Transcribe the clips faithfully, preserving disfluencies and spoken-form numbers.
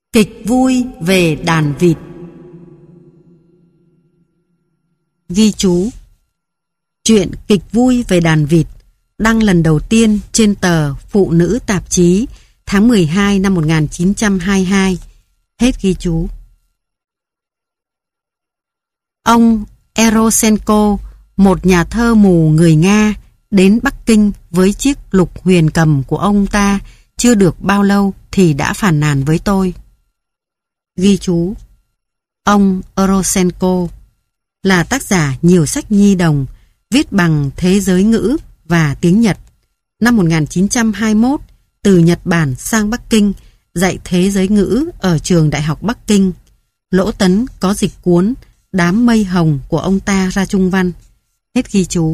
Kịch vui về đàn vịt. Ghi chú: Chuyện Kịch vui về đàn vịt đăng lần đầu tiên trên tờ Phụ nữ tạp chí tháng mười hai năm một nghìn chín trăm hai mươi hai. Hết ghi chú. Ông Erosenko, một nhà thơ mù người Nga, đến Bắc Kinh với chiếc lục huyền cầm của ông ta chưa được bao lâu thì đã phàn nàn với tôi. Ghi chú: Ông Erosenko là tác giả nhiều sách nhi đồng viết bằng thế giới ngữ và tiếng Nhật. Năm một nghìn chín trăm hai mươi mốt, từ Nhật Bản sang Bắc Kinh dạy thế giới ngữ ở trường Đại học Bắc Kinh. Lỗ Tấn có dịch cuốn Đám mây hồng của ông ta ra Trung văn. Hết ghi chú.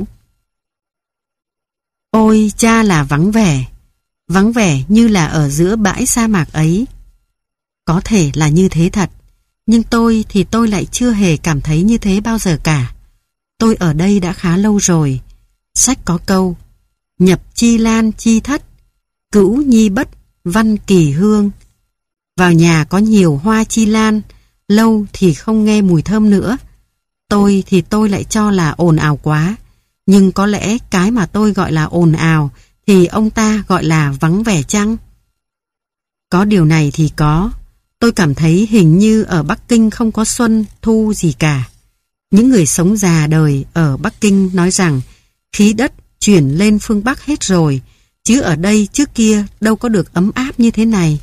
Ôi cha là vắng vẻ, vắng vẻ như là ở giữa bãi sa mạc ấy. Có thể là như thế thật, nhưng tôi thì tôi lại chưa hề cảm thấy như thế bao giờ cả. Tôi ở đây đã khá lâu rồi. Sách có câu: nhập chi lan chi thất, cữu nhi bất, văn kỳ hương. Vào nhà có nhiều hoa chi lan, lâu thì không nghe mùi thơm nữa. Tôi thì tôi lại cho là ồn ào quá, nhưng có lẽ cái mà tôi gọi là ồn ào thì ông ta gọi là vắng vẻ chăng? Có điều này thì có. Tôi cảm thấy hình như ở Bắc Kinh không có xuân, thu gì cả. Những người sống già đời ở Bắc Kinh nói rằng khí đất chuyển lên phương Bắc hết rồi, chứ ở đây trước kia đâu có được ấm áp như thế này.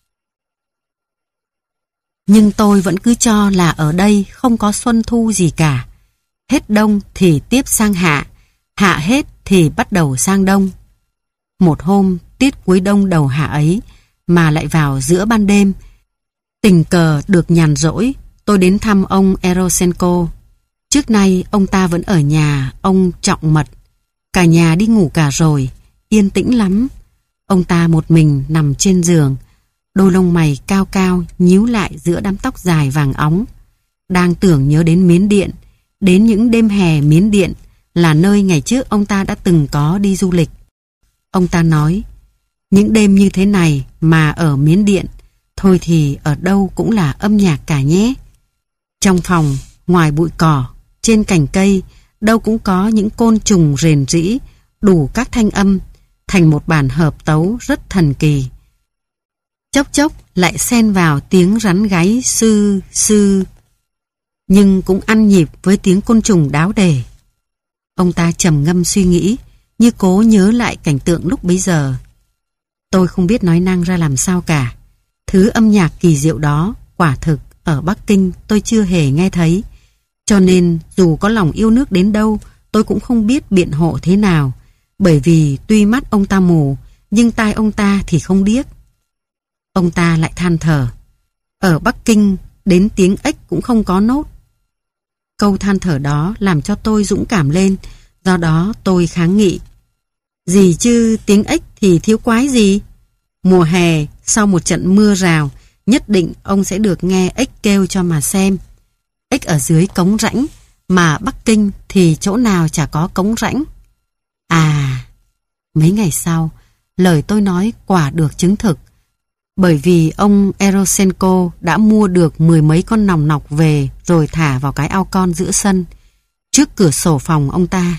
Nhưng tôi vẫn cứ cho là ở đây không có xuân thu gì cả. Hết đông thì tiếp sang hạ, hạ hết thì bắt đầu sang đông. Một hôm tiết cuối đông đầu hạ ấy, mà lại vào giữa ban đêm, tình cờ được nhàn rỗi, tôi đến thăm ông Erosenko. Trước nay ông ta vẫn ở nhà ông Trọng Mật. Cả nhà đi ngủ cả rồi, yên tĩnh lắm. Ông ta một mình nằm trên giường, đôi lông mày cao cao nhíu lại giữa đám tóc dài vàng óng. Đang tưởng nhớ đến Miến Điện, đến những đêm hè Miến Điện là nơi ngày trước ông ta đã từng có đi du lịch. Ông ta nói: những đêm như thế này mà ở Miến Điện, thôi thì ở đâu cũng là âm nhạc cả nhé. Trong phòng, ngoài bụi cỏ, trên cành cây, đâu cũng có những côn trùng rền rĩ, đủ các thanh âm, thành một bản hợp tấu rất thần kỳ. Chốc chốc lại xen vào tiếng rắn gáy sư sư, nhưng cũng ăn nhịp với tiếng côn trùng đáo đề. Ông ta trầm ngâm suy nghĩ, như cố nhớ lại cảnh tượng lúc bấy giờ. Tôi không biết nói năng ra làm sao cả. Thứ âm nhạc kỳ diệu đó, quả thực ở Bắc Kinh tôi chưa hề nghe thấy. Cho nên dù có lòng yêu nước đến đâu, tôi cũng không biết biện hộ thế nào. Bởi vì tuy mắt ông ta mù, nhưng tai ông ta thì không điếc. Ông ta lại than thở: ở Bắc Kinh đến tiếng ếch cũng không có nốt. Câu than thở đó làm cho tôi dũng cảm lên. Do đó tôi kháng nghị: gì chứ tiếng ếch thì thiếu quái gì. Mùa hè sau một trận mưa rào, nhất định ông sẽ được nghe ếch kêu cho mà xem. Ếch ở dưới cống rãnh, mà Bắc Kinh thì chỗ nào chả có cống rãnh. À, mấy ngày sau, lời tôi nói quả được chứng thực. Bởi vì ông Erosenko đã mua được mười mấy con nòng nọc về rồi thả vào cái ao con giữa sân, trước cửa sổ phòng ông ta.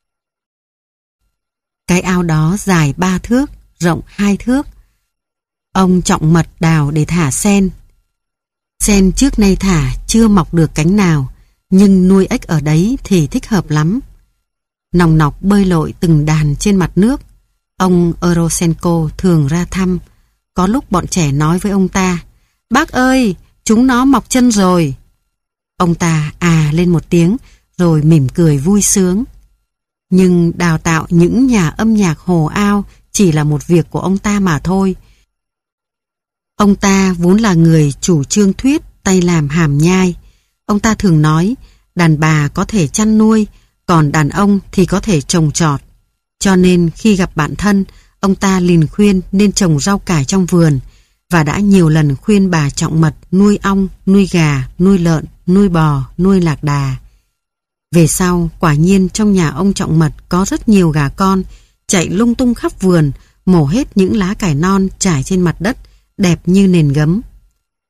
Cái ao đó dài ba thước, rộng hai thước. Ông Trọng Mật đào để thả sen. Sen trước nay thả chưa mọc được cánh nào, nhưng nuôi ếch ở đấy thì thích hợp lắm. Nòng nọc bơi lội từng đàn trên mặt nước. Ông Erosenko thường ra thăm. Có lúc bọn trẻ nói với ông ta: bác ơi, chúng nó mọc chân rồi. Ông ta à lên một tiếng rồi mỉm cười vui sướng. Nhưng đào tạo những nhà âm nhạc hồ ao chỉ là một việc của ông ta mà thôi. Ông ta vốn là người chủ trương thuyết tay làm hàm nhai. Ông ta thường nói đàn bà có thể chăn nuôi, còn đàn ông thì có thể trồng trọt. Cho nên khi gặp bạn thân, ông ta liền khuyên nên trồng rau cải trong vườn, và đã nhiều lần khuyên bà Trọng Mật nuôi ong, nuôi gà, nuôi lợn, nuôi bò, nuôi lạc đà. Về sau, quả nhiên trong nhà ông Trọng Mật có rất nhiều gà con, chạy lung tung khắp vườn, mổ hết những lá cải non trải trên mặt đất, đẹp như nền gấm.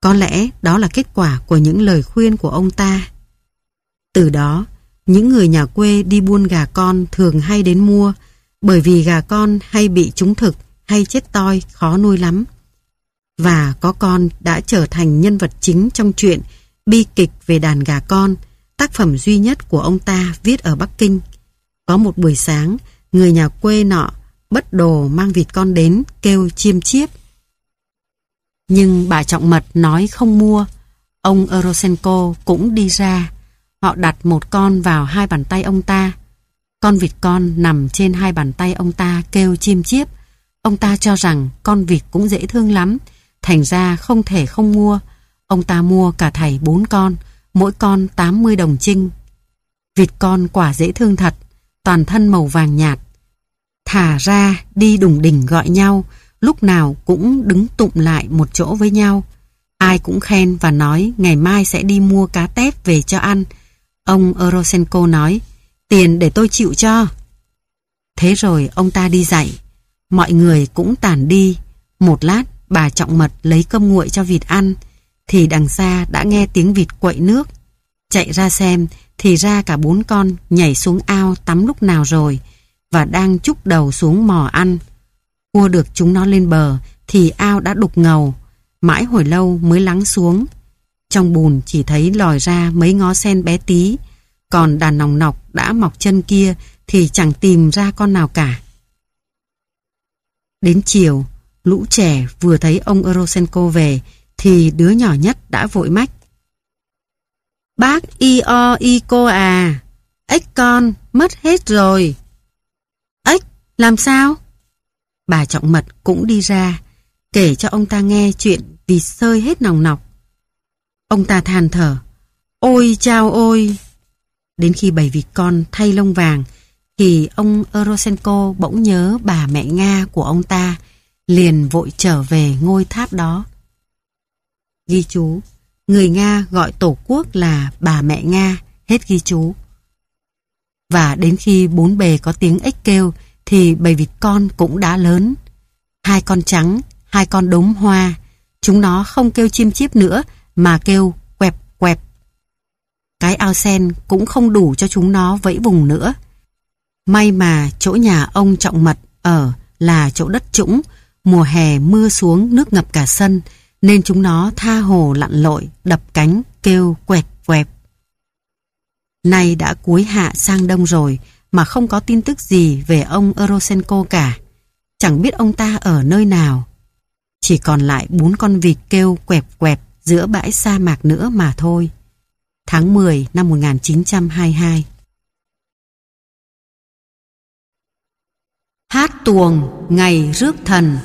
Có lẽ đó là kết quả của những lời khuyên của ông ta. Từ đó, những người nhà quê đi buôn gà con thường hay đến mua, bởi vì gà con hay bị trúng thực hay chết toi, khó nuôi lắm. Và có con đã trở thành nhân vật chính trong truyện bi kịch về đàn gà con, tác phẩm duy nhất của ông ta viết ở Bắc Kinh. Có một buổi sáng, người nhà quê nọ bất đồ mang vịt con đến kêu chiêm chiếp. Nhưng bà Trọng Mật nói không mua. Ông Eurosenko cũng đi ra. Họ đặt một con vào hai bàn tay ông ta. Con vịt con nằm trên hai bàn tay ông ta kêu chiêm chiếp. Ông ta cho rằng con vịt cũng dễ thương lắm, thành ra không thể không mua. Ông ta mua cả thảy bốn con, mỗi con tám mươi đồng chinh. Vịt con quả dễ thương thật, toàn thân màu vàng nhạt. Thả ra đi đùng đỉnh gọi nhau, lúc nào cũng đứng tụm lại một chỗ với nhau. Ai cũng khen và nói ngày mai sẽ đi mua cá tép về cho ăn. Ông Eurosenko nói, tiền để tôi chịu cho. Thế rồi ông ta đi dạy. Mọi người cũng tản đi. Một lát bà Trọng Mật lấy cơm nguội cho vịt ăn, thì đằng xa đã nghe tiếng vịt quậy nước. Chạy ra xem thì ra cả bốn con nhảy xuống ao tắm lúc nào rồi và đang chúc đầu xuống mò ăn. Cua được chúng nó lên bờ thì ao đã đục ngầu, mãi hồi lâu mới lắng xuống. Trong bùn chỉ thấy lòi ra mấy ngó sen bé tí, còn đàn nòng nọc đã mọc chân kia thì chẳng tìm ra con nào cả. Đến chiều, lũ trẻ vừa thấy ông Eurosenko về thì đứa nhỏ nhất đã vội mách. Bác y o y cô à, ếch con mất hết rồi. Ếch, làm sao? Bà Trọng Mật cũng đi ra, kể cho ông ta nghe chuyện vịt sơi hết nòng nọc. Ông ta than thở, ôi chao ôi. Đến khi bầy vịt con thay lông vàng, thì ông Eurosenko bỗng nhớ bà mẹ Nga của ông ta, liền vội trở về ngôi tháp đó. Ghi chú, người Nga gọi tổ quốc là bà mẹ Nga, hết ghi chú. Và đến khi bốn bề có tiếng ếch kêu, thì bầy vịt con cũng đã lớn. Hai con trắng, hai con đốm hoa, chúng nó không kêu chiêm chiếp nữa, mà kêu quẹp quẹp. Cái ao sen cũng không đủ cho chúng nó vẫy vùng nữa. May mà chỗ nhà ông Trọng Mật ở là chỗ đất trũng, mùa hè mưa xuống nước ngập cả sân, nên chúng nó tha hồ lặn lội, đập cánh, kêu quẹt quẹt. Nay đã cuối hạ sang đông rồi mà không có tin tức gì về ông Eurosenko cả. Chẳng biết ông ta ở nơi nào. Chỉ còn lại bốn con vịt kêu quẹp quẹp giữa bãi sa mạc nữa mà thôi. Tháng mười năm một nghìn chín trăm hai mươi hai. Hát tuồng ngày rước thần.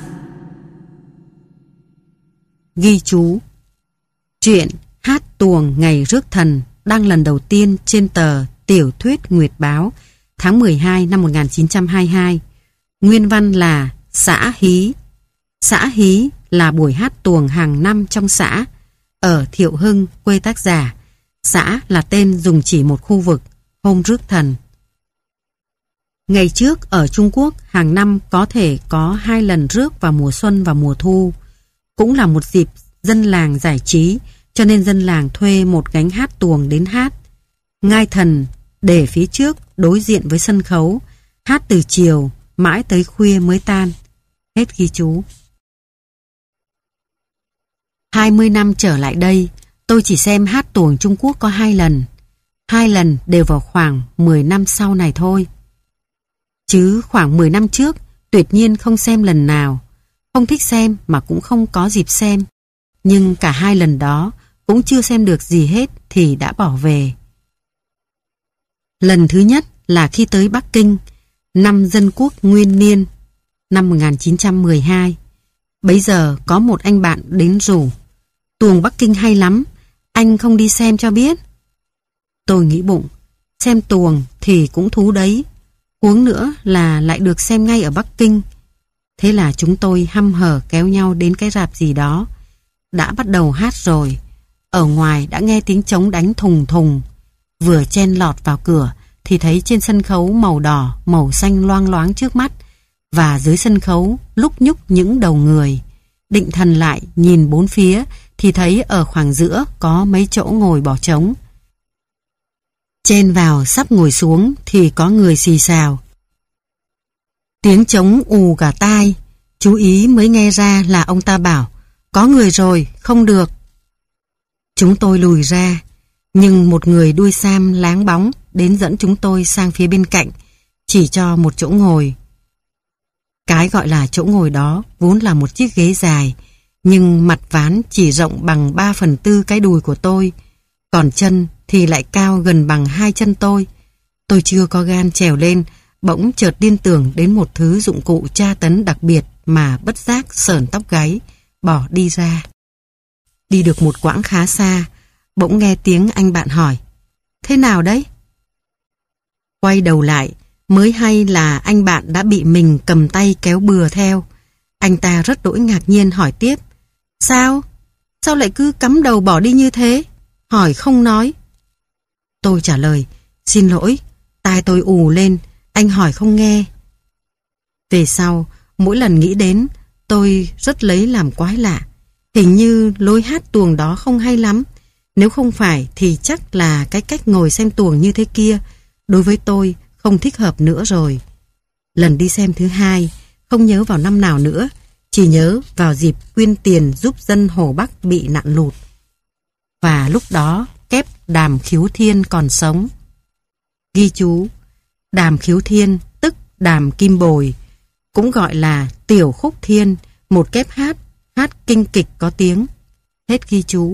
Ghi chú, truyện Hát tuồng ngày rước thần đăng lần đầu tiên trên tờ Tiểu thuyết Nguyệt Báo tháng mười hai năm một nghìn chín trăm hai mươi hai. Nguyên văn là Xã Hí. Xã Hí là buổi hát tuồng hàng năm trong xã. Ở Thiệu Hưng, quê tác giả, xã là tên dùng chỉ một khu vực, hôm rước thần. Ngày trước ở Trung Quốc hàng năm có thể có hai lần rước vào mùa xuân và mùa thu. Cũng là một dịp dân làng giải trí, cho nên dân làng thuê một gánh hát tuồng đến hát. Ngai thần để phía trước đối diện với sân khấu, hát từ chiều mãi tới khuya mới tan. Hết ghi chú. hai mươi năm trở lại đây, tôi chỉ xem hát tuồng Trung Quốc có hai lần. Hai lần đều vào khoảng mười năm sau này thôi. Chứ khoảng mười năm trước, tuyệt nhiên không xem lần nào. Không thích xem mà cũng không có dịp xem. Nhưng cả hai lần đó cũng chưa xem được gì hết thì đã bỏ về. Lần thứ nhất là khi tới Bắc Kinh, năm Dân Quốc Nguyên Niên, năm một nghìn chín trăm mười hai. Bấy giờ có một anh bạn đến rủ, tuồng Bắc Kinh hay lắm, anh không đi xem cho biết. Tôi nghĩ bụng, xem tuồng thì cũng thú đấy, huống nữa là lại được xem ngay ở Bắc Kinh. Thế là chúng tôi hăm hở kéo nhau đến cái rạp gì đó. Đã bắt đầu hát rồi, ở ngoài đã nghe tiếng trống đánh thùng thùng. Vừa chen lọt vào cửa thì thấy trên sân khấu màu đỏ, màu xanh loang loáng trước mắt, và dưới sân khấu lúc nhúc những đầu người. Định thần lại nhìn bốn phía thì thấy ở khoảng giữa có mấy chỗ ngồi bỏ trống. Chen vào sắp ngồi xuống thì có người xì xào. Tiếng trống ù cả tai, chú ý mới nghe ra là ông ta bảo có người rồi, không được. Chúng tôi lùi ra, nhưng một người đuôi sam láng bóng đến dẫn chúng tôi sang phía bên cạnh, chỉ cho một chỗ ngồi. Cái gọi là chỗ ngồi đó vốn là một chiếc ghế dài, nhưng mặt ván chỉ rộng bằng ba phần tư cái đùi của tôi, còn chân thì lại cao gần bằng hai chân tôi. Tôi chưa có gan trèo lên, bỗng chợt liên tưởng đến một thứ dụng cụ tra tấn đặc biệt mà bất giác sởn tóc gáy, bỏ đi ra. Đi được một quãng khá xa, bỗng nghe tiếng anh bạn hỏi: thế nào đấy? Quay đầu lại, mới hay là anh bạn đã bị mình cầm tay kéo bừa theo. Anh ta rất đỗi ngạc nhiên hỏi tiếp: sao? Sao lại cứ cắm đầu bỏ đi như thế? Hỏi không nói. Tôi trả lời: xin lỗi, tai tôi ù lên, anh hỏi không nghe. Về sau, mỗi lần nghĩ đến, tôi rất lấy làm quái lạ. Hình như lối hát tuồng đó không hay lắm. Nếu không phải thì chắc là cái cách ngồi xem tuồng như thế kia đối với tôi không thích hợp nữa rồi. Lần đi xem thứ hai, không nhớ vào năm nào nữa, chỉ nhớ vào dịp quyên tiền giúp dân Hồ Bắc bị nạn lụt. Và lúc đó kép Đàm Khiếu Thiên còn sống. Ghi chú: Đàm Khiếu Thiên tức Đàm Kim Bồi, cũng gọi là Tiểu Khúc Thiên, một kép hát, hát kinh kịch có tiếng. Hết ghi chú.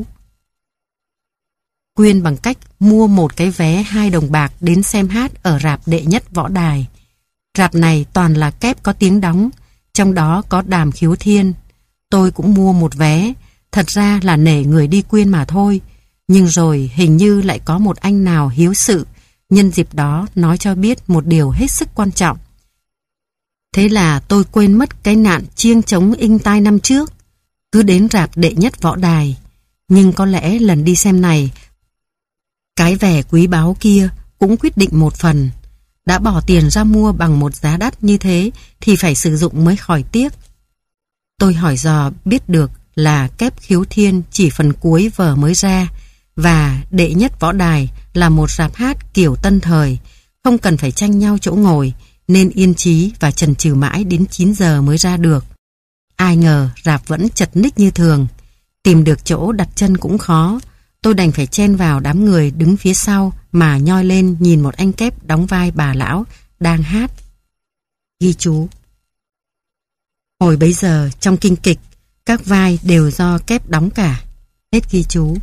Quyên bằng cách mua một cái vé hai đồng bạc đến xem hát ở rạp Đệ Nhất Võ Đài. Rạp này toàn là kép có tiếng đóng, trong đó có Đàm Khiếu Thiên. Tôi cũng mua một vé, thật ra là nể người đi quyên mà thôi. Nhưng rồi hình như lại có một anh nào hiếu sự, nhân dịp đó nói cho biết một điều hết sức quan trọng. Thế là tôi quên mất cái nạn chiêng trống inh tai năm trước, cứ đến rạp Đệ Nhất Võ Đài. Nhưng có lẽ lần đi xem này, cái vẻ quý báu kia cũng quyết định một phần. Đã bỏ tiền ra mua bằng một giá đắt như thế thì phải sử dụng mới khỏi tiếc. Tôi hỏi dò biết được là kép Khiếu Thiên chỉ phần cuối vở mới ra, và Đệ Nhất Võ Đài là một rạp hát kiểu tân thời, không cần phải tranh nhau chỗ ngồi, nên yên chí và chần chừ mãi đến chín giờ mới ra được. Ai ngờ rạp vẫn chật ních như thường, tìm được chỗ đặt chân cũng khó. Tôi đành phải chen vào đám người đứng phía sau mà nhoi lên nhìn một anh kép đóng vai bà lão đang hát. Ghi chú: hồi bấy giờ trong kinh kịch, các vai đều do kép đóng cả. Hết ghi chú.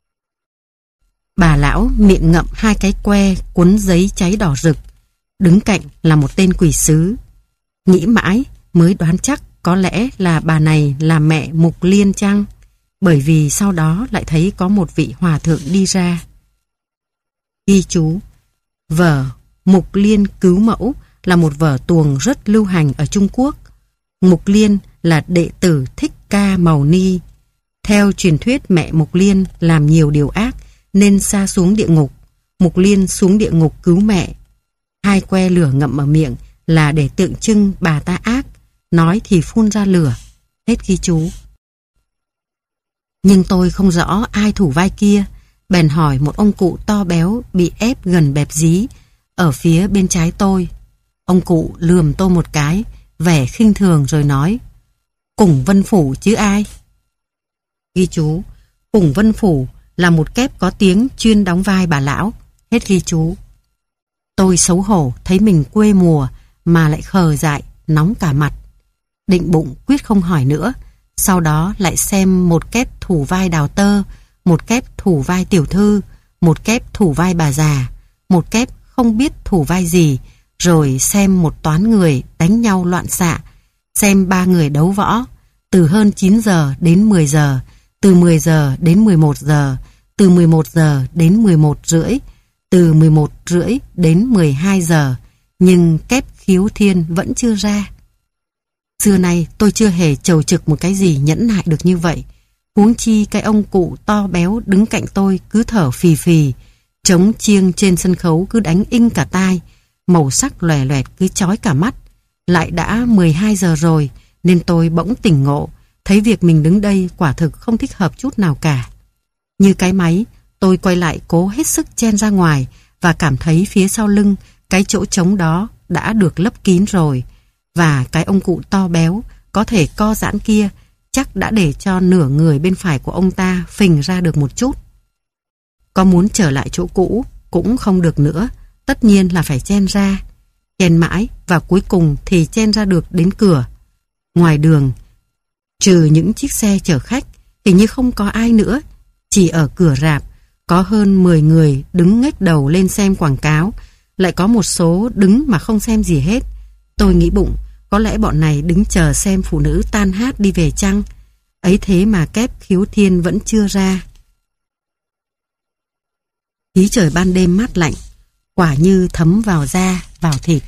Bà lão miệng ngậm hai cái que cuốn giấy cháy đỏ rực, đứng cạnh là một tên quỷ sứ. Nghĩ mãi mới đoán chắc có lẽ là bà này là mẹ Mục Liên chăng, bởi vì sau đó lại thấy có một vị hòa thượng đi ra. Ghi chú: vở Mục Liên Cứu Mẫu là một vở tuồng rất lưu hành ở Trung Quốc. Mục Liên là đệ tử Thích Ca Mâu Ni. Theo truyền thuyết, mẹ Mục Liên làm nhiều điều ác nên sa xuống địa ngục. Mục Liên xuống địa ngục cứu mẹ. Hai que lửa ngậm ở miệng là để tượng trưng bà ta ác, nói thì phun ra lửa. Hết ghi chú. Nhưng tôi không rõ ai thủ vai kia, bèn hỏi một ông cụ to béo bị ép gần bẹp dí ở phía bên trái tôi. Ông cụ lườm tôi một cái, vẻ khinh thường rồi nói: Củng Vân Phủ chứ ai. Ghi chú: Củng Vân Phủ là một kép có tiếng chuyên đóng vai bà lão. Hết ghi chú. Tôi xấu hổ thấy mình quê mùa mà lại khờ dại, nóng cả mặt. Định bụng quyết không hỏi nữa. Sau đó lại xem một kép thủ vai Đào Tơ, một kép thủ vai tiểu thư, một kép thủ vai bà già, một kép không biết thủ vai gì, rồi xem một toán người đánh nhau loạn xạ, xem ba người đấu võ, từ hơn chín giờ đến mười giờ, từ mười giờ đến mười một giờ, từ mười một giờ đến mười một rưỡi, từ mười một rưỡi đến mười hai giờ, nhưng kép Khiếu Thiên vẫn chưa ra. Xưa nay tôi chưa hề chầu trực một cái gì nhẫn nại được như vậy. Huống chi cái ông cụ to béo đứng cạnh tôi cứ thở phì phì, trống chiêng trên sân khấu cứ đánh inh cả tai, màu sắc lòe loẹt cứ chói cả mắt. Lại đã mười hai giờ rồi nên tôi bỗng tỉnh ngộ, thấy việc mình đứng đây quả thực không thích hợp chút nào cả. Như cái máy, tôi quay lại cố hết sức chen ra ngoài và cảm thấy phía sau lưng cái chỗ trống đó đã được lấp kín rồi, và cái ông cụ to béo có thể co giãn kia chắc đã để cho nửa người bên phải của ông ta phình ra được một chút. Có muốn trở lại chỗ cũ cũng không được nữa, tất nhiên là phải chen ra. Chen mãi và cuối cùng thì chen ra được đến cửa. Ngoài đường, trừ những chiếc xe chở khách, hình như không có ai nữa. Chỉ ở cửa rạp có hơn mười người đứng ngếch đầu lên xem quảng cáo, lại có một số đứng mà không xem gì hết. Tôi nghĩ bụng, có lẽ bọn này đứng chờ xem phụ nữ tan hát đi về chăng? Ấy thế mà kép khiếu thiên vẫn chưa ra. Khí trời ban đêm mát lạnh, quả như thấm vào da, vào thịt.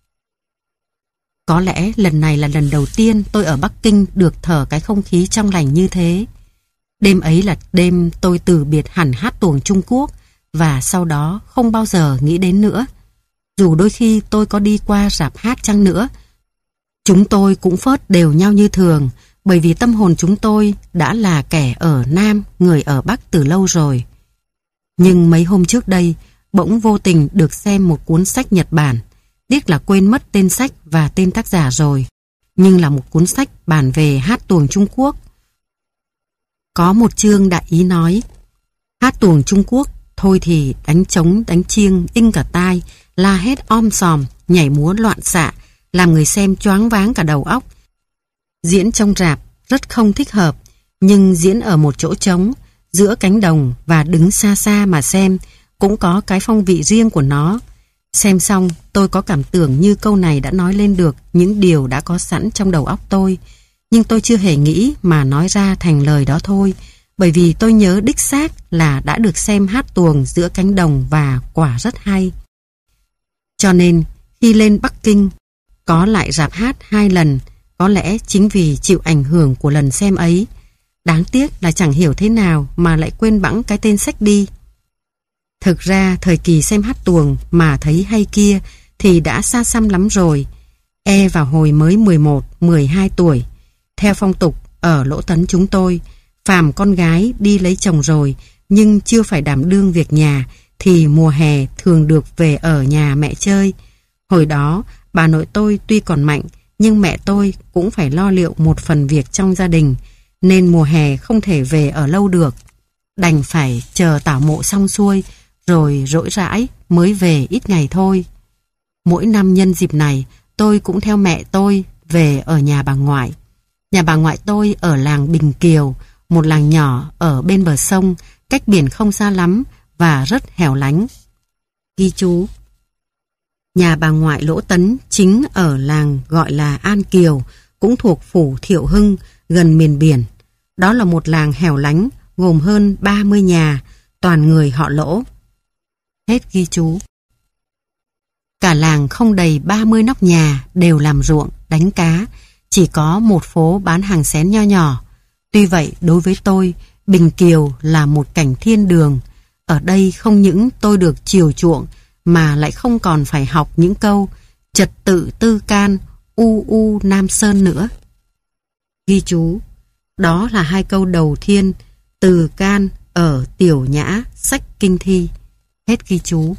Có lẽ lần này là lần đầu tiên tôi ở Bắc Kinh được thở cái không khí trong lành như thế. Đêm ấy là đêm tôi từ biệt hẳn hát tuồng Trung Quốc và sau đó không bao giờ nghĩ đến nữa. Dù đôi khi tôi có đi qua rạp hát chăng nữa, chúng tôi cũng phớt đều nhau như thường, bởi vì tâm hồn chúng tôi đã là kẻ ở Nam, người ở Bắc từ lâu rồi. Nhưng mấy hôm trước đây, bỗng vô tình được xem một cuốn sách Nhật Bản, tiếc là quên mất tên sách và tên tác giả rồi, nhưng là một cuốn sách bàn về hát tuồng Trung Quốc. Có một chương đại ý nói, hát tuồng Trung Quốc thôi thì đánh trống đánh chiêng inh cả tai, la hét om sòm, nhảy múa loạn xạ, làm người xem choáng váng cả đầu óc. Diễn trong rạp rất không thích hợp, nhưng diễn ở một chỗ trống, giữa cánh đồng và đứng xa xa mà xem cũng có cái phong vị riêng của nó. Xem xong tôi có cảm tưởng như câu này đã nói lên được những điều đã có sẵn trong đầu óc tôi, nhưng tôi chưa hề nghĩ mà nói ra thành lời đó thôi, bởi vì tôi nhớ đích xác là đã được xem hát tuồng giữa cánh đồng và quả rất hay. Cho nên khi lên Bắc Kinh có lại rạp hát hai lần, có lẽ chính vì chịu ảnh hưởng của lần xem ấy. Đáng tiếc là chẳng hiểu thế nào mà lại quên bẵng cái tên sách đi. Thực ra thời kỳ xem hát tuồng mà thấy hay kia thì đã xa xăm lắm rồi, e vào hồi mới mười một, mười hai tuổi. Theo phong tục ở Lỗ Tấn chúng tôi, phàm con gái đi lấy chồng rồi nhưng chưa phải đảm đương việc nhà thì mùa hè thường được về ở nhà mẹ chơi. Hồi đó bà nội tôi tuy còn mạnh nhưng mẹ tôi cũng phải lo liệu một phần việc trong gia đình, nên mùa hè không thể về ở lâu được. Đành phải chờ tảo mộ xong xuôi rồi rỗi rãi mới về ít ngày thôi. Mỗi năm nhân dịp này tôi cũng theo mẹ tôi về ở nhà bà ngoại. Nhà bà ngoại tôi ở làng Bình Kiều, một làng nhỏ ở bên bờ sông, cách biển không xa lắm và rất hẻo lánh. Ghi chú: nhà bà ngoại Lỗ Tấn chính ở làng gọi là An Kiều, cũng thuộc phủ Thiệu Hưng, gần miền biển. Đó là một làng hẻo lánh, gồm hơn ba mươi nhà, toàn người họ Lỗ. Hết ghi chú. Cả làng không đầy ba mươi nóc nhà đều làm ruộng, đánh cá, chỉ có một phố bán hàng xén nho nhỏ. Tuy vậy, đối với tôi, Bình Kiều là một cảnh thiên đường. Ở đây không những tôi được chiều chuộng mà lại không còn phải học những câu trật tự tư can, u u Nam Sơn nữa. Ghi chú: đó là hai câu đầu tiên từ can ở Tiểu Nhã sách kinh thi. Hết ghi chú.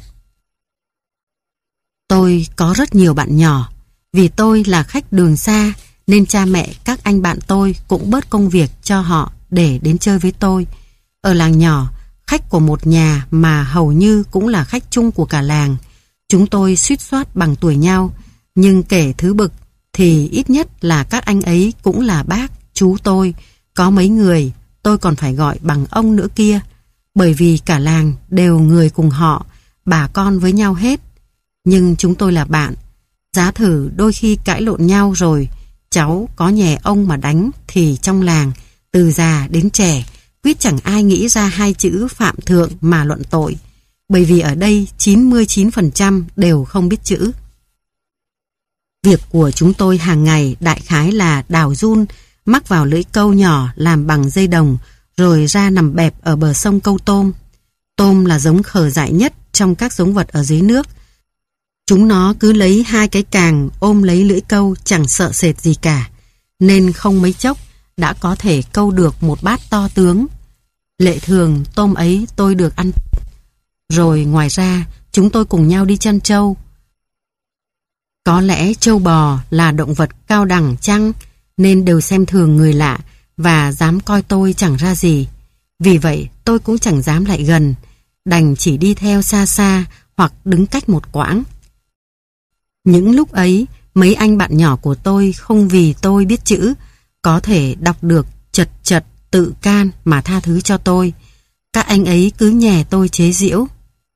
Tôi có rất nhiều bạn nhỏ. Vì tôi là khách đường xa nên cha mẹ các anh bạn tôi cũng bớt công việc cho họ để đến chơi với tôi. Ở làng nhỏ, khách của một nhà mà hầu như cũng là khách chung của cả làng. Chúng tôi suýt soát bằng tuổi nhau, nhưng kể thứ bực thì ít nhất là các anh ấy cũng là bác, chú tôi. Có mấy người tôi còn phải gọi bằng ông nữa kia, bởi vì cả làng đều người cùng họ, bà con với nhau hết. Nhưng chúng tôi là bạn. Giá thử đôi khi cãi lộn nhau rồi cháu có nhè ông mà đánh thì trong làng, từ già đến trẻ, quyết chẳng ai nghĩ ra hai chữ phạm thượng mà luận tội, bởi vì ở đây chín mươi chín phần trăm đều không biết chữ. Việc của chúng tôi hàng ngày đại khái là đào giun, mắc vào lưỡi câu nhỏ làm bằng dây đồng, rồi ra nằm bẹp ở bờ sông câu tôm. Tôm là giống khờ dại nhất trong các giống vật ở dưới nước. Chúng nó cứ lấy hai cái càng ôm lấy lưỡi câu chẳng sợ sệt gì cả, nên không mấy chốc đã có thể câu được một bát to tướng. Lệ thường tôm ấy tôi được ăn. Rồi ngoài ra chúng tôi cùng nhau đi chăn trâu. Có lẽ trâu bò là động vật cao đẳng chăng, nên đều xem thường người lạ và dám coi tôi chẳng ra gì. Vì vậy tôi cũng chẳng dám lại gần, đành chỉ đi theo xa xa hoặc đứng cách một quãng. Những lúc ấy, mấy anh bạn nhỏ của tôi không vì tôi biết chữ, có thể đọc được chật chật tự can mà tha thứ cho tôi. Các anh ấy cứ nhè tôi chế giễu.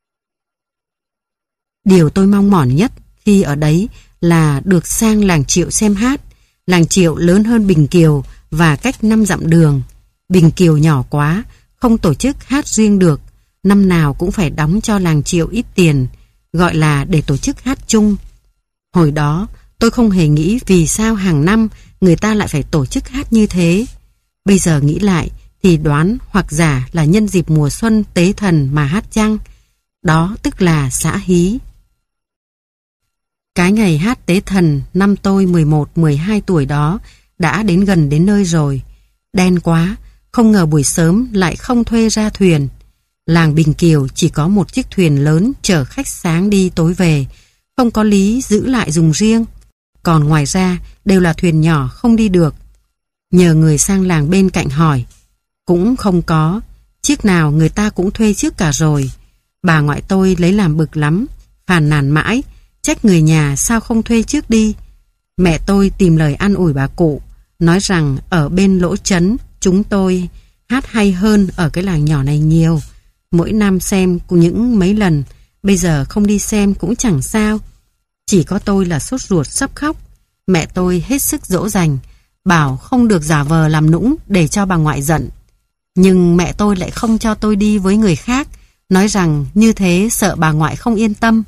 Điều tôi mong mỏi nhất khi ở đấy là được sang làng Triệu xem hát. Làng Triệu lớn hơn Bình Kiều và cách năm dặm đường. Bình Kiều nhỏ quá, không tổ chức hát riêng được. Năm nào cũng phải đóng cho làng Triệu ít tiền, gọi là để tổ chức hát chung. Hồi đó, tôi không hề nghĩ vì sao hàng năm người ta lại phải tổ chức hát như thế. Bây giờ nghĩ lại thì đoán hoặc giả là nhân dịp mùa xuân tế thần mà hát chăng. Đó tức là xã hí. Cái ngày hát tế thần năm tôi mười một mười hai tuổi đó đã đến gần đến nơi rồi. Đen quá, không ngờ buổi sớm lại không thuê ra thuyền. Làng Bình Kiều chỉ có một chiếc thuyền lớn chở khách sáng đi tối về, không có lý giữ lại dùng riêng. Còn ngoài ra đều là thuyền nhỏ không đi được. Nhờ người sang làng bên cạnh hỏi, cũng không có, chiếc nào người ta cũng thuê trước cả rồi. Bà ngoại tôi lấy làm bực lắm, phàn nàn mãi, trách người nhà sao không thuê trước đi. Mẹ tôi tìm lời an ủi bà cụ, nói rằng ở bên lỗ trấn chúng tôi hát hay hơn ở cái làng nhỏ này nhiều. Mỗi năm xem cũng những mấy lần, bây giờ không đi xem cũng chẳng sao. Chỉ có tôi là sốt ruột sắp khóc. Mẹ tôi hết sức dỗ dành, bảo không được giả vờ làm nũng để cho bà ngoại giận. Nhưng mẹ tôi lại không cho tôi đi với người khác, nói rằng như thế sợ bà ngoại không yên tâm.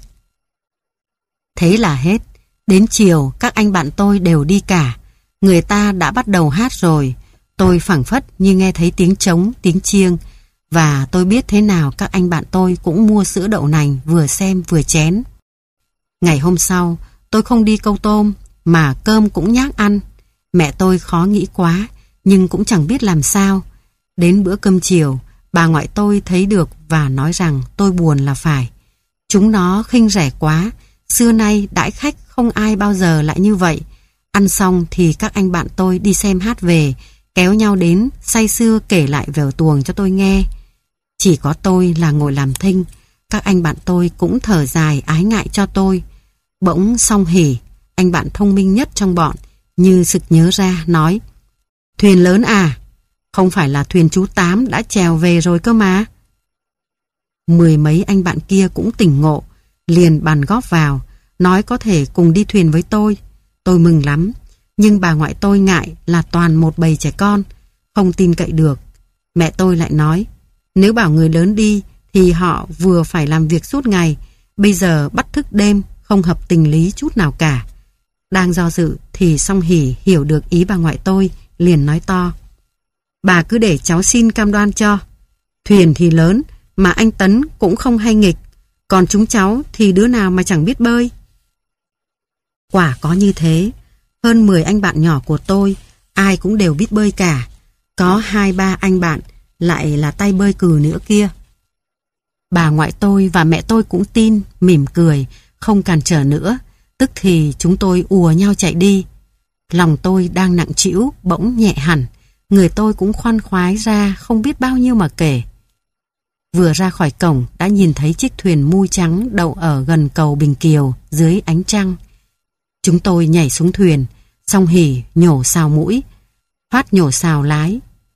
Thế là hết. Đến chiều các anh bạn tôi đều đi cả. Người ta đã bắt đầu hát rồi. Tôi phảng phất như nghe thấy tiếng trống, tiếng chiêng. Và tôi biết thế nào các anh bạn tôi cũng mua sữa đậu nành vừa xem vừa chén. Ngày hôm sau tôi không đi câu tôm mà cơm cũng nhác ăn. Mẹ tôi khó nghĩ quá nhưng cũng chẳng biết làm sao. Đến bữa cơm chiều, bà ngoại tôi thấy được và nói rằng tôi buồn là phải. Chúng nó khinh rẻ quá, xưa nay đãi khách không ai bao giờ lại như vậy. Ăn xong thì các anh bạn tôi đi xem hát về, kéo nhau đến say sưa kể lại vở tuồng cho tôi nghe. Chỉ có tôi là ngồi làm thinh, các anh bạn tôi cũng thở dài ái ngại cho tôi. Bỗng Song Hỉ, anh bạn thông minh nhất trong bọn, như sực nhớ ra, nói: "Thuyền lớn à? Không phải là thuyền chú Tám đã chèo về rồi cơ mà." Mười mấy anh bạn kia cũng tỉnh ngộ, liền bàn góp vào, nói có thể cùng đi thuyền với tôi. Tôi mừng lắm, nhưng bà ngoại tôi ngại là toàn một bầy trẻ con, không tin cậy được. Mẹ tôi lại nói, nếu bảo người lớn đi thì họ vừa phải làm việc suốt ngày, bây giờ bắt thức đêm, không hợp tình lý chút nào cả. Đang do dự thì Song Hỉ hiểu được ý bà ngoại tôi, liền nói to: "Bà cứ để cháu xin cam đoan cho. Thuyền thì lớn, mà anh Tấn cũng không hay nghịch, còn chúng cháu thì đứa nào mà chẳng biết bơi." Quả có như thế, hơn mười anh bạn nhỏ của tôi, ai cũng đều biết bơi cả. Có hai ba anh bạn lại là tay bơi cừ nữa kia. Bà ngoại tôi và mẹ tôi cũng tin, mỉm cười, không cản trở nữa. Tức thì chúng tôi ùa nhau chạy đi. Lòng tôi đang nặng trĩu bỗng nhẹ hẳn, người tôi cũng khoan khoái ra không biết bao nhiêu mà kể. Vừa ra khỏi cổng đã nhìn thấy chiếc thuyền mui trắng đậu ở gần cầu Bình Kiều dưới ánh trăng. Chúng tôi nhảy xuống thuyền, Song Hỉ nhổ sào mũi, Phát nhổ sào lái.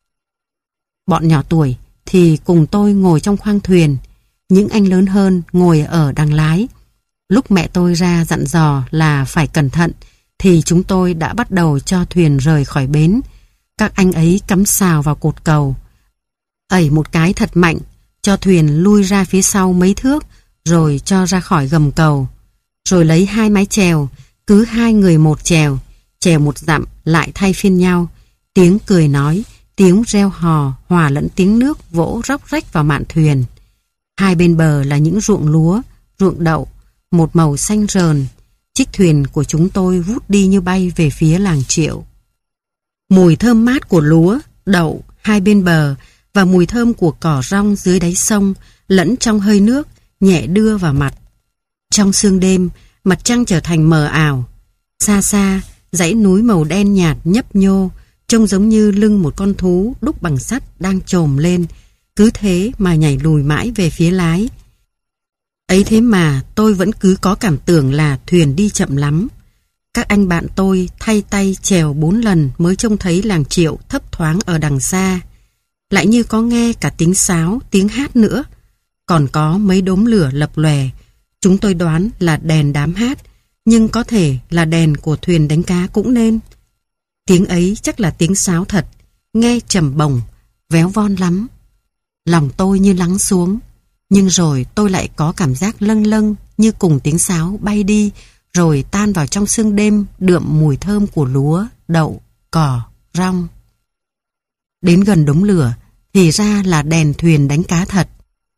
Bọn nhỏ tuổi thì cùng tôi ngồi trong khoang thuyền, những anh lớn hơn ngồi ở đằng lái. Lúc mẹ tôi ra dặn dò là phải cẩn thận thì chúng tôi đã bắt đầu cho thuyền rời khỏi bến. Các anh ấy cắm sào vào cột cầu, ẩy một cái thật mạnh, cho thuyền lui ra phía sau mấy thước, rồi cho ra khỏi gầm cầu. Rồi lấy hai mái chèo, cứ hai người một chèo, chèo một dặm lại thay phiên nhau. Tiếng cười nói, tiếng reo hò hòa lẫn tiếng nước vỗ róc rách vào mạn thuyền. Hai bên bờ là những ruộng lúa, ruộng đậu, một màu xanh rờn. Chiếc thuyền của chúng tôi vút đi như bay về phía làng Triệu. Mùi thơm mát của lúa, đậu hai bên bờ và mùi thơm của cỏ rong dưới đáy sông lẫn trong hơi nước nhẹ đưa vào mặt. Trong sương đêm, mặt trăng trở thành mờ ảo. Xa xa, dãy núi màu đen nhạt nhấp nhô, trông giống như lưng một con thú đúc bằng sắt đang chồm lên, cứ thế mà nhảy lùi mãi về phía lái. Ấy thế mà tôi vẫn cứ có cảm tưởng là thuyền đi chậm lắm. Các anh bạn tôi thay tay chèo bốn lần mới trông thấy làng Triệu thấp thoáng ở đằng xa. Lại như có nghe cả tiếng sáo, tiếng hát nữa. Còn có mấy đốm lửa lập lòe. Chúng tôi đoán là đèn đám hát, nhưng có thể là đèn của thuyền đánh cá cũng nên. Tiếng ấy chắc là tiếng sáo thật, nghe trầm bổng, véo von lắm. Lòng tôi như lắng xuống, nhưng rồi tôi lại có cảm giác lâng lâng như cùng tiếng sáo bay đi, rồi tan vào trong sương đêm đượm mùi thơm của lúa, đậu, cỏ, rong. Đến gần đống lửa thì ra là đèn thuyền đánh cá thật.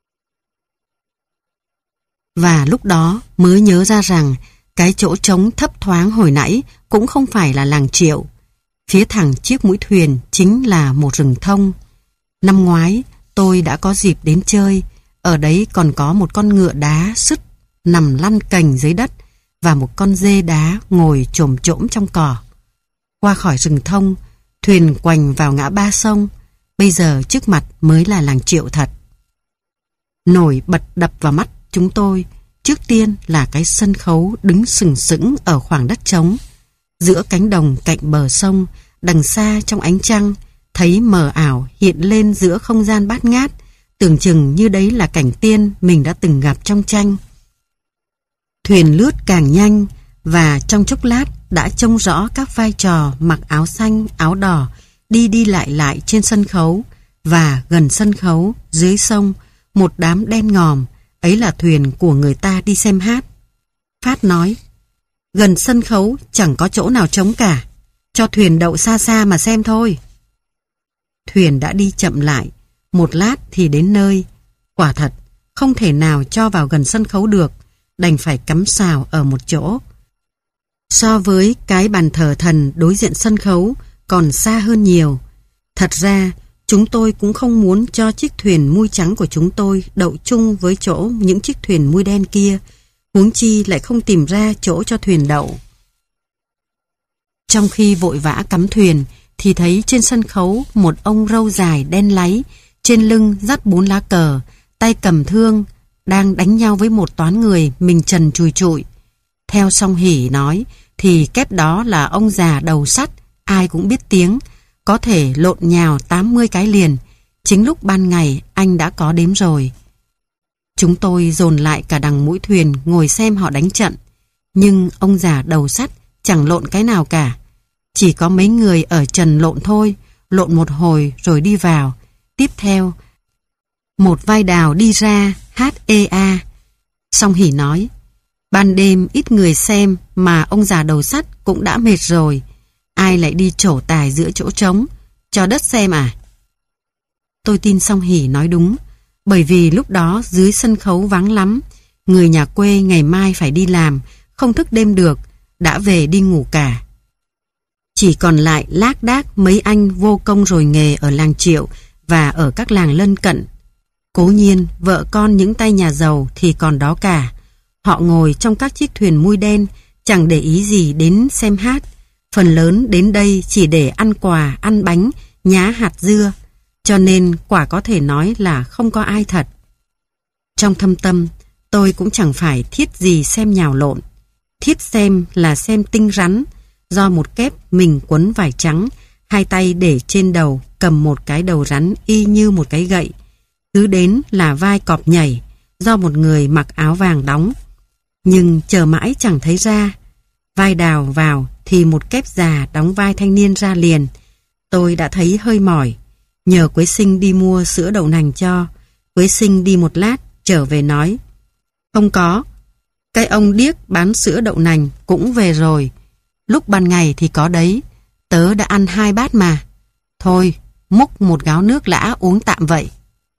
Và lúc đó mới nhớ ra rằng cái chỗ trống thấp thoáng hồi nãy cũng không phải là làng Triệu. Phía thẳng chiếc mũi thuyền chính là một rừng thông. Năm ngoái tôi đã có dịp đến chơi. Ở đấy còn có một con ngựa đá sứt nằm lăn cành dưới đất và một con dê đá ngồi chồm chỗm trong cỏ. Qua khỏi rừng thông, thuyền quành vào ngã ba sông. Bây giờ trước mặt mới là làng Triệu thật. Nổi bật đập vào mắt chúng tôi trước tiên là cái sân khấu đứng sừng sững ở khoảng đất trống giữa cánh đồng cạnh bờ sông. Đằng xa trong ánh trăng thấy mờ ảo hiện lên giữa không gian bát ngát, tưởng chừng như đấy là cảnh tiên mình đã từng gặp trong tranh. Thuyền lướt càng nhanh và trong chốc lát đã trông rõ các vai trò mặc áo xanh, áo đỏ đi đi lại lại trên sân khấu, và gần sân khấu dưới sông một đám đen ngòm, ấy là thuyền của người ta đi xem hát. Phát nói: gần sân khấu chẳng có chỗ nào trống cả, cho thuyền đậu xa xa mà xem thôi. Thuyền đã đi chậm lại, một lát thì đến nơi. Quả thật không thể nào cho vào gần sân khấu được, đành phải cắm sào ở một chỗ. So với cái bàn thờ thần đối diện sân khấu còn xa hơn nhiều. Thật ra chúng tôi cũng không muốn cho chiếc thuyền mui trắng của chúng tôi đậu chung với chỗ những chiếc thuyền mui đen kia, huống chi lại không tìm ra chỗ cho thuyền đậu. Trong khi vội vã cắm thuyền thì thấy trên sân khấu một ông râu dài đen láy, trên lưng dắt bốn lá cờ, tay cầm thương, đang đánh nhau với một toán người mình trần chùi chụi. Theo Song Hỷ nói thì kép đó là ông già đầu sắt, ai cũng biết tiếng, có thể lộn nhào tám mươi cái liền. Chính lúc ban ngày anh đã có đếm rồi. Chúng tôi dồn lại cả đằng mũi thuyền ngồi xem họ đánh trận. Nhưng ông già đầu sắt chẳng lộn cái nào cả. Chỉ có mấy người ở trần lộn thôi, lộn một hồi rồi đi vào. Tiếp theo, một vai đào đi ra hát ê a. Song Hỷ nói: ban đêm ít người xem mà ông già đầu sắt cũng đã mệt rồi, ai lại đi trổ tài giữa chỗ trống, cho đất xem à? Tôi tin Song Hỷ nói đúng, bởi vì lúc đó dưới sân khấu vắng lắm, người nhà quê ngày mai phải đi làm, không thức đêm được, đã về đi ngủ cả. Chỉ còn lại lác đác mấy anh vô công rồi nghề ở làng Triệu và ở các làng lân cận. Cố nhiên vợ con những tay nhà giàu thì còn đó cả. Họ ngồi trong các chiếc thuyền mui đen, chẳng để ý gì đến xem hát. Phần lớn đến đây chỉ để ăn quà, ăn bánh, nhá hạt dưa. Cho nên quả có thể nói là không có ai thật. Trong thâm tâm, tôi cũng chẳng phải thiết gì xem nhào lộn. Thiết xem là xem tinh rắn, do một kép mình quấn vải trắng, hai tay để trên đầu cầm một cái đầu rắn y như một cái gậy. Cứ đến là vai cọp nhảy, do một người mặc áo vàng đóng. Nhưng chờ mãi chẳng thấy ra. Vai đào vào thì một kép già đóng vai thanh niên ra liền. Tôi đã thấy hơi mỏi, nhờ Quế Sinh đi mua sữa đậu nành cho. Quế Sinh đi một lát trở về nói: không có, cái ông điếc bán sữa đậu nành cũng về rồi. Lúc ban ngày thì có đấy, tớ đã ăn hai bát mà. Thôi, múc một gáo nước lã uống tạm vậy.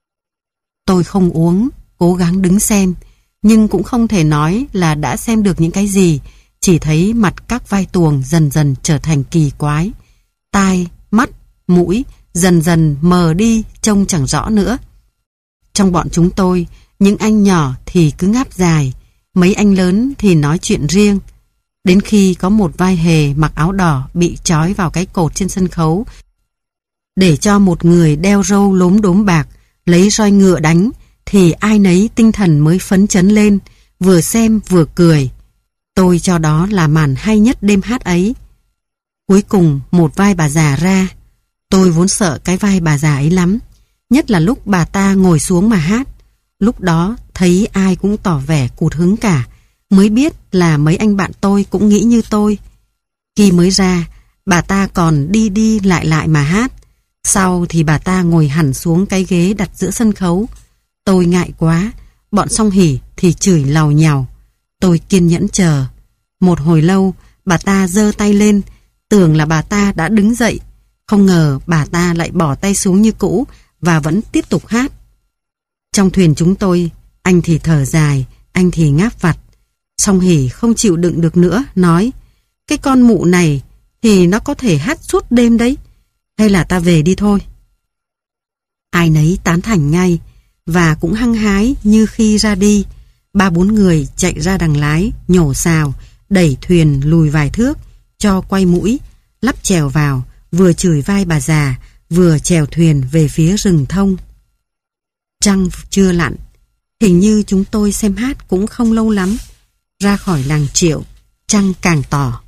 Tôi không uống, cố gắng đứng xem, nhưng cũng không thể nói là đã xem được những cái gì, chỉ thấy mặt các vai tuồng dần dần trở thành kỳ quái. Tai mắt, mũi dần dần mờ đi, trông chẳng rõ nữa. Trong bọn chúng tôi, những anh nhỏ thì cứ ngáp dài, mấy anh lớn thì nói chuyện riêng. Đến khi có một vai hề mặc áo đỏ bị trói vào cái cột trên sân khấu để cho một người đeo râu lốm đốm bạc lấy roi ngựa đánh, thì ai nấy tinh thần mới phấn chấn lên, vừa xem vừa cười. Tôi cho đó là màn hay nhất đêm hát ấy. Cuối cùng một vai bà già ra. Tôi vốn sợ cái vai bà già ấy lắm, nhất là lúc bà ta ngồi xuống mà hát. Lúc đó thấy ai cũng tỏ vẻ cụt hứng cả, mới biết là mấy anh bạn tôi cũng nghĩ như tôi. Khi mới ra, bà ta còn đi đi lại lại mà hát. Sau thì bà ta ngồi hẳn xuống cái ghế đặt giữa sân khấu. Tôi ngại quá, bọn Song Hỉ thì chửi làu nhàu. Tôi kiên nhẫn chờ. Một hồi lâu, bà ta giơ tay lên, tưởng là bà ta đã đứng dậy. Không ngờ bà ta lại bỏ tay xuống như cũ và vẫn tiếp tục hát. Trong thuyền chúng tôi, anh thì thở dài, anh thì ngáp vặt. Song Hỉ không chịu đựng được nữa, nói: cái con mụ này thì nó có thể hát suốt đêm đấy. Hay là ta về đi thôi. Ai nấy tán thành ngay, và cũng hăng hái như khi ra đi. Ba bốn người chạy ra đằng lái, nhổ xào, đẩy thuyền lùi vài thước, cho quay mũi, lắp chèo vào, vừa chửi vai bà già, vừa chèo thuyền về phía rừng thông. Trăng chưa lặn, hình như chúng tôi xem hát cũng không lâu lắm. Ra khỏi làng Triệu, trăng càng tỏ.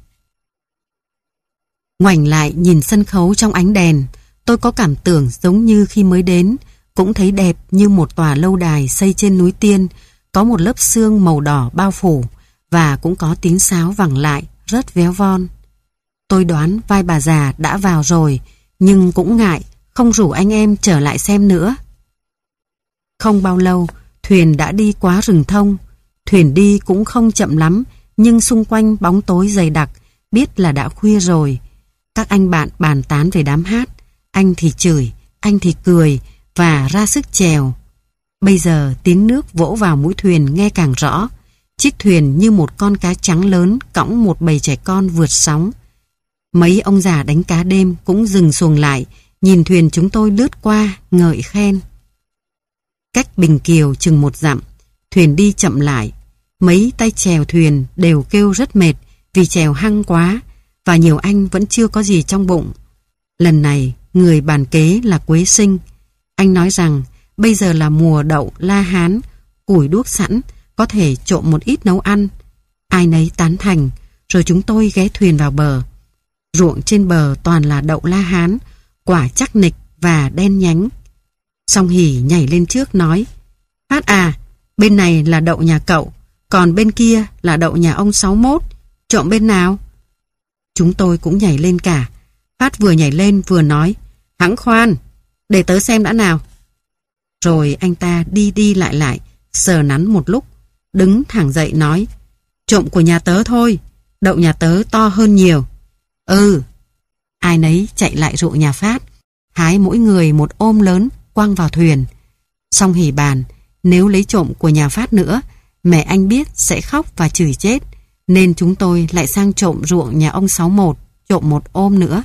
Ngoảnh lại nhìn sân khấu trong ánh đèn, tôi có cảm tưởng giống như khi mới đến, cũng thấy đẹp như một tòa lâu đài xây trên núi Tiên, có một lớp sương màu đỏ bao phủ, và cũng có tiếng sáo vẳng lại, rất véo von. Tôi đoán vai bà già đã vào rồi, nhưng cũng ngại, không rủ anh em trở lại xem nữa. Không bao lâu, thuyền đã đi quá rừng thông. Thuyền đi cũng không chậm lắm, nhưng xung quanh bóng tối dày đặc, biết là đã khuya rồi. Các anh bạn bàn tán về đám hát, anh thì chửi, anh thì cười và ra sức chèo. Bây giờ tiếng nước vỗ vào mũi thuyền nghe càng rõ. Chiếc thuyền như một con cá trắng lớn cõng một bầy trẻ con vượt sóng. Mấy ông già đánh cá đêm cũng dừng xuồng lại, nhìn thuyền chúng tôi lướt qua, ngợi khen. Cách Bình Kiều chừng một dặm, thuyền đi chậm lại. Mấy tay chèo thuyền đều kêu rất mệt vì chèo hăng quá, và nhiều anh vẫn chưa có gì trong bụng. Lần này, người bàn kế là Quế Sinh. Anh nói rằng bây giờ là mùa đậu La Hán, củi đuốc sẵn, có thể trộm một ít nấu ăn. Ai nấy tán thành, rồi chúng tôi ghé thuyền vào bờ. Ruộng trên bờ toàn là đậu La Hán, quả chắc nịch và đen nhánh. Song Hỉ nhảy lên trước nói: Phát à, bên này là đậu nhà cậu, còn bên kia là đậu nhà ông sáu mốt, trộm bên nào? Chúng tôi cũng nhảy lên cả. Phát vừa nhảy lên vừa nói: Hẵng khoan, để tớ xem đã nào. Rồi anh ta đi đi lại lại, sờ nắn một lúc, đứng thẳng dậy nói: Trộm của nhà tớ thôi, đậu nhà tớ to hơn nhiều. Ừ. Ai nấy chạy lại ruộng nhà Phát, hái mỗi người một ôm lớn quăng vào thuyền. Song Hỉ bàn, nếu lấy trộm của nhà Phát nữa, mẹ anh biết sẽ khóc và chửi chết, nên chúng tôi lại sang trộm ruộng nhà ông sáu mốt, trộm một ôm nữa.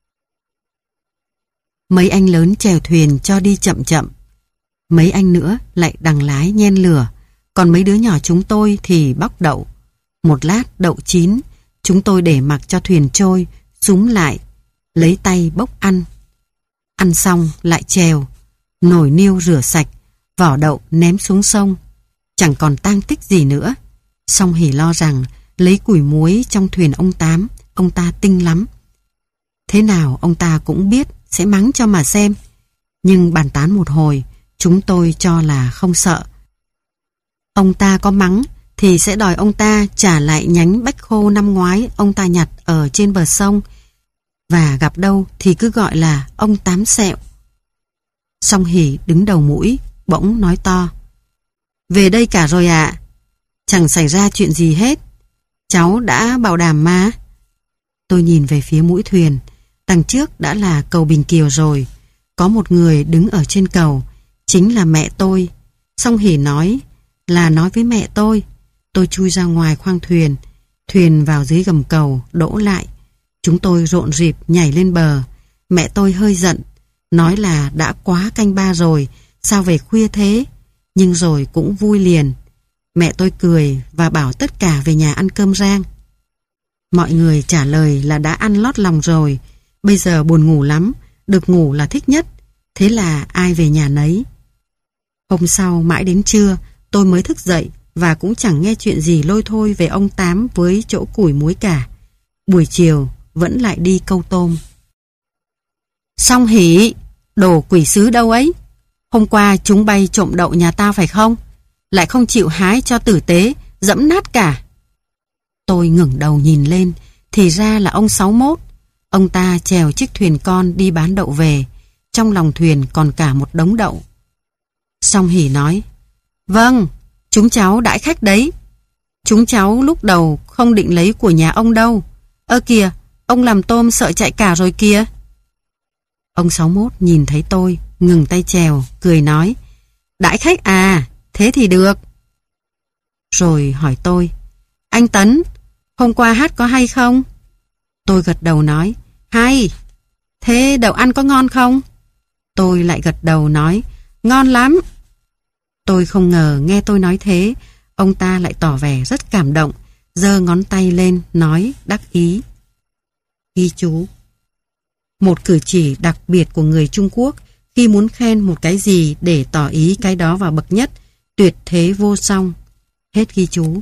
Mấy anh lớn chèo thuyền cho đi chậm chậm. Mấy anh nữa lại đằng lái nhen lửa, còn mấy đứa nhỏ chúng tôi thì bóc đậu. Một lát đậu chín, chúng tôi để mặc cho thuyền trôi, súm lại, lấy tay bốc ăn. Ăn xong lại chèo, nồi niêu rửa sạch, vỏ đậu ném xuống sông. Chẳng còn tang tích gì nữa. Song Hỉ lo rằng lấy củi muối trong thuyền ông Tám, ông ta tinh lắm. Thế nào ông ta cũng biết, sẽ mắng cho mà xem. Nhưng bàn tán một hồi, chúng tôi cho là không sợ. Ông ta có mắng thì sẽ đòi ông ta trả lại nhánh bách khô năm ngoái ông ta nhặt ở trên bờ sông, và gặp đâu thì cứ gọi là ông Tám Sẹo. Song Hỉ đứng đầu mũi, bỗng nói to: Về đây cả rồi ạ. À? Chẳng xảy ra chuyện gì hết. Cháu đã bảo đảm mà. Tôi nhìn về phía mũi thuyền. Đằng trước đã là cầu Bình Kiều rồi. Có một người đứng ở trên cầu, chính là mẹ tôi. Song Hỉ nói là nói với mẹ tôi. Tôi chui ra ngoài khoang thuyền. Thuyền vào dưới gầm cầu, đỗ lại. Chúng tôi rộn rịp nhảy lên bờ. Mẹ tôi hơi giận, nói là đã quá canh ba rồi, sao về khuya thế, nhưng rồi cũng vui liền. Mẹ tôi cười và bảo tất cả về nhà ăn cơm rang. Mọi người trả lời là đã ăn lót lòng rồi, bây giờ buồn ngủ lắm, được ngủ là thích nhất, thế là ai về nhà nấy. Hôm sau mãi đến trưa tôi mới thức dậy và cũng chẳng nghe chuyện gì lôi thôi về ông Tám với chỗ củi muối cả. Buổi chiều vẫn lại đi câu tôm. Song Hỷ, đồ quỷ sứ đâu ấy? Hôm qua chúng bay trộm đậu nhà tao phải không? Lại không chịu hái cho tử tế, dẫm nát cả. Tôi ngẩng đầu nhìn lên, thì ra là ông Sáu Mốt. Ông ta chèo chiếc thuyền con đi bán đậu về, trong lòng thuyền còn cả một đống đậu. Song Hỷ nói, vâng, chúng cháu đãi khách đấy. Chúng cháu lúc đầu không định lấy của nhà ông đâu. Ơ kìa, ông làm tôm sợ chạy cả rồi kìa. Ông Sáu Mốt nhìn thấy tôi, ngừng tay chèo, cười nói, đãi khách à, thế thì được. Rồi hỏi tôi, anh Tấn, hôm qua hát có hay không? Tôi gật đầu nói, hay. Thế đậu ăn có ngon không? Tôi lại gật đầu nói, ngon lắm. Tôi không ngờ nghe tôi nói thế, ông ta lại tỏ vẻ rất cảm động, giơ ngón tay lên, nói đắc ý. Ghi chú. Một cử chỉ đặc biệt của người Trung Quốc khi muốn khen một cái gì để tỏ ý cái đó vào bậc nhất, tuyệt thế vô song. Hết ghi chú.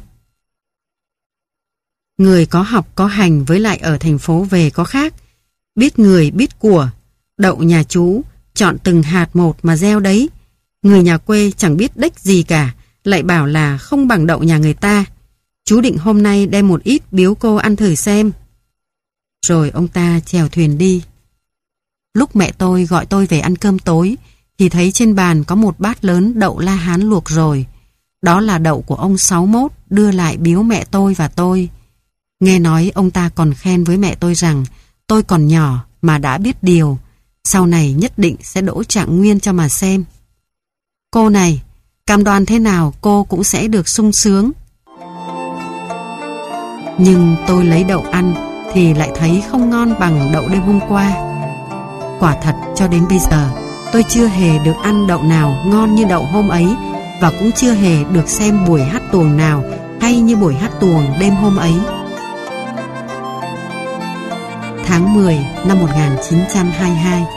Người có học có hành với lại ở thành phố về có khác. Biết người biết của. Đậu nhà chú, chọn từng hạt một mà gieo đấy. Người nhà quê chẳng biết đếch gì cả, lại bảo là không bằng đậu nhà người ta. Chú định hôm nay đem một ít biếu cô ăn thử xem. Rồi ông ta chèo thuyền đi. Lúc mẹ tôi gọi tôi về ăn cơm tối, thì thấy trên bàn có một bát lớn đậu La Hán luộc rồi. Đó là đậu của ông Sáu Mốt đưa lại biếu mẹ tôi và tôi. Nghe nói ông ta còn khen với mẹ tôi rằng tôi còn nhỏ mà đã biết điều, sau này nhất định sẽ đỗ trạng nguyên cho mà xem. Cô này, cam đoan thế nào cô cũng sẽ được sung sướng. Nhưng tôi lấy đậu ăn thì lại thấy không ngon bằng đậu đêm hôm qua. Quả thật cho đến bây giờ tôi chưa hề được ăn đậu nào ngon như đậu hôm ấy, và cũng chưa hề được xem buổi hát tuồng nào hay như buổi hát tuồng đêm hôm ấy. Tháng mười năm một nghìn chín trăm hai mươi hai,